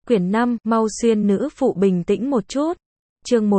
Quyển 5, mau xuyên nữ phụ bình tĩnh một chút. Chương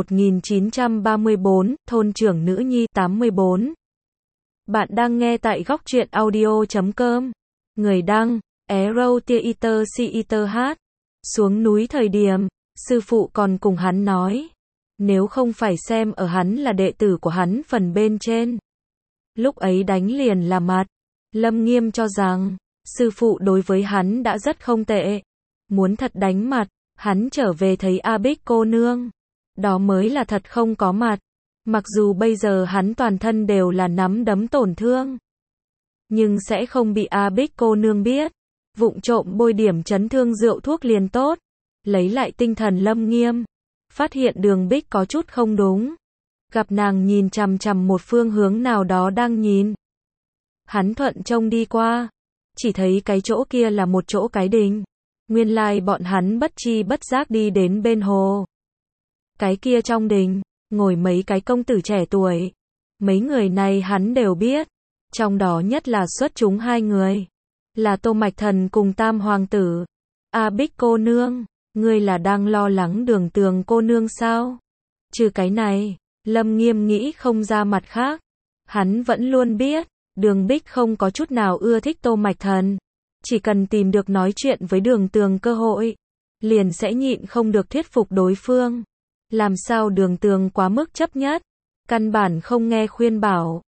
1934, thôn trưởng nữ nhi 84. Bạn đang nghe tại góc truyện audio.com. Người đăng, Arrow Theater Theater hát. Xuống núi thời điểm, sư phụ còn cùng hắn nói. Nếu không phải xem ở hắn là đệ tử của hắn phần bên trên. Lúc ấy đánh liền là mặt. Lâm Nghiêm cho rằng, sư phụ đối với hắn đã rất không tệ. Muốn thật đánh mặt, hắn trở về thấy A Bích cô nương. Đó mới là thật không có mặt. Mặc dù bây giờ hắn toàn thân đều là nắm đấm tổn thương. Nhưng sẽ không bị A Bích cô nương biết. Vụng trộm bôi điểm chấn thương rượu thuốc liền tốt. Lấy lại tinh thần Lâm Nghiêm. Phát hiện Đường Bích có chút không đúng. Gặp nàng nhìn chằm chằm một phương hướng nào đó đang nhìn. Hắn thuận trông đi qua. Chỉ thấy cái chỗ kia là một chỗ cái đình. Nguyên lai bọn hắn bất chi bất giác đi đến bên hồ. Cái kia trong đình, ngồi mấy cái công tử trẻ tuổi. Mấy người này hắn đều biết. Trong đó nhất là xuất chúng hai người. Là Tô Mạch Thần cùng Tam Hoàng tử. A Bích cô nương, ngươi là đang lo lắng Đường Tường cô nương sao? Trừ cái này, Lâm Nghiêm nghĩ không ra mặt khác. Hắn vẫn luôn biết, Đường Bích không có chút nào ưa thích Tô Mạch Thần. Chỉ cần tìm được nói chuyện với Đường Tường cơ hội, liền sẽ nhịn không được thuyết phục đối phương. Làm sao Đường Tường quá mức chấp nhất, căn bản không nghe khuyên bảo.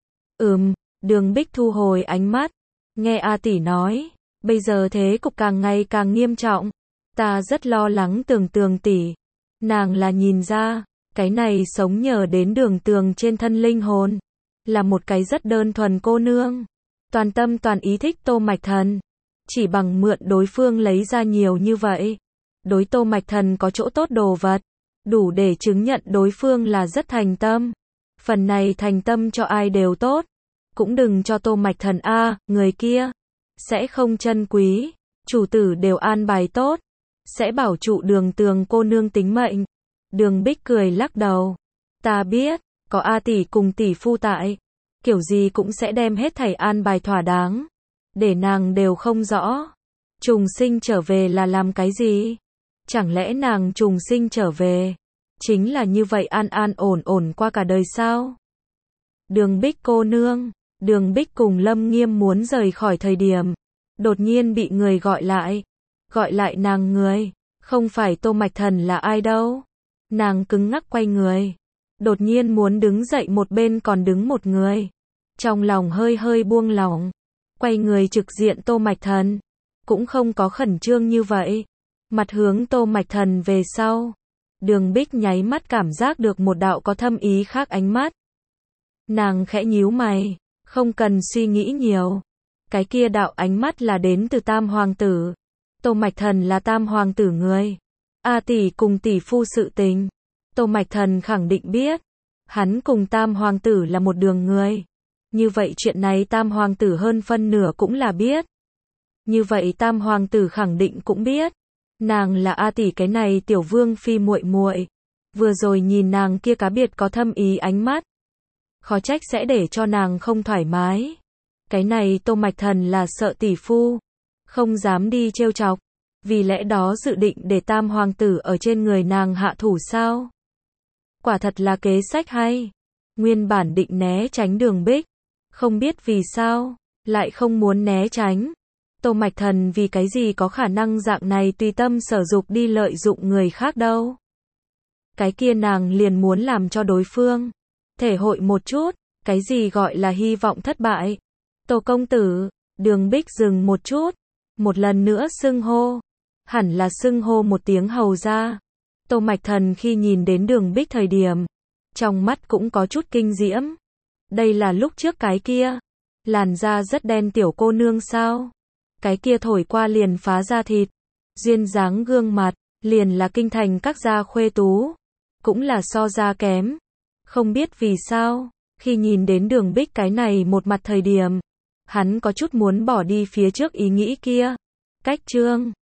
Đường Bích thu hồi ánh mắt, nghe A tỷ nói, bây giờ thế cục càng ngày càng nghiêm trọng. Ta rất lo lắng Tường tỷ. Nàng là nhìn ra, cái này sống nhờ đến Đường Tường trên thân linh hồn. Là một cái rất đơn thuần cô nương. Toàn tâm toàn ý thích Tô Mạch Thần. Chỉ bằng mượn đối phương lấy ra nhiều như vậy. Đối Tô Mạch Thần có chỗ tốt đồ vật. Đủ để chứng nhận đối phương là rất thành tâm. Phần này thành tâm cho ai đều tốt. Cũng đừng cho Tô Mạch Thần người kia. Sẽ không trân quý. Chủ tử đều an bài tốt. Sẽ bảo trụ Đường Tường cô nương tính mệnh. Đường Bích cười lắc đầu. Ta biết, có A tỷ cùng tỷ phu tại. Kiểu gì cũng sẽ đem hết thảy an bài thỏa đáng. Để nàng đều không rõ. Trùng sinh trở về là làm cái gì? Chẳng lẽ nàng trùng sinh trở về? Chính là như vậy an an ổn ổn qua cả đời sao? Đường Bích cô nương. Đường Bích cùng Lâm Nghiêm muốn rời khỏi thời điểm. Đột nhiên bị người gọi lại. Gọi lại nàng người. Không phải Tô Mạch Thần là ai đâu. Nàng cứng ngắc quay người. Đột nhiên muốn đứng dậy, một bên còn đứng một người. Trong lòng hơi hơi buông lỏng. Quay người trực diện Tô Mạch Thần. Cũng không có khẩn trương như vậy. Mặt hướng Tô Mạch Thần về sau. Đường Bích nháy mắt cảm giác được một đạo có thâm ý khác ánh mắt. Nàng khẽ nhíu mày. Không cần suy nghĩ nhiều. Cái kia đạo ánh mắt là đến từ Tam Hoàng tử. Tô Mạch Thần là Tam Hoàng tử người. A tỷ cùng tỷ phu sự tình. Tô Mạch Thần khẳng định biết. Hắn cùng Tam Hoàng tử là một đường người. Như vậy chuyện này Tam Hoàng tử hơn phân nửa cũng là biết. Như vậy Tam Hoàng tử khẳng định cũng biết. Nàng là A tỷ cái này tiểu vương phi muội muội. Vừa rồi nhìn nàng kia cá biệt có thâm ý ánh mắt. Khó trách sẽ để cho nàng không thoải mái. Cái này Tô Mạch Thần là sợ tỷ phu. Không dám đi trêu chọc. Vì lẽ đó dự định để Tam Hoàng tử ở trên người nàng hạ thủ sao? Quả thật là kế sách hay. Nguyên bản định né tránh Đường Bích. Không biết vì sao, lại không muốn né tránh. Tô Mạch Thần vì cái gì có khả năng dạng này tùy tâm sở dục đi lợi dụng người khác đâu. Cái kia nàng liền muốn làm cho đối phương thể hội một chút, cái gì gọi là hy vọng thất bại. Tô công tử. Đường Bích dừng một chút. Một lần nữa xưng hô. Hẳn là xưng hô một tiếng hầu ra. Tô Mạch Thần khi nhìn đến Đường Bích thời điểm, trong mắt cũng có chút kinh diễm. Đây là lúc trước cái kia. Làn da rất đen tiểu cô nương sao? Cái kia thổi qua liền phá da thịt. Duyên dáng gương mặt, liền là kinh thành các gia khuê tú. Cũng là so ra kém. Không biết vì sao, khi nhìn đến Đường Bích cái này một mặt thời điểm, hắn có chút muốn bỏ đi phía trước ý nghĩ kia. Cách chương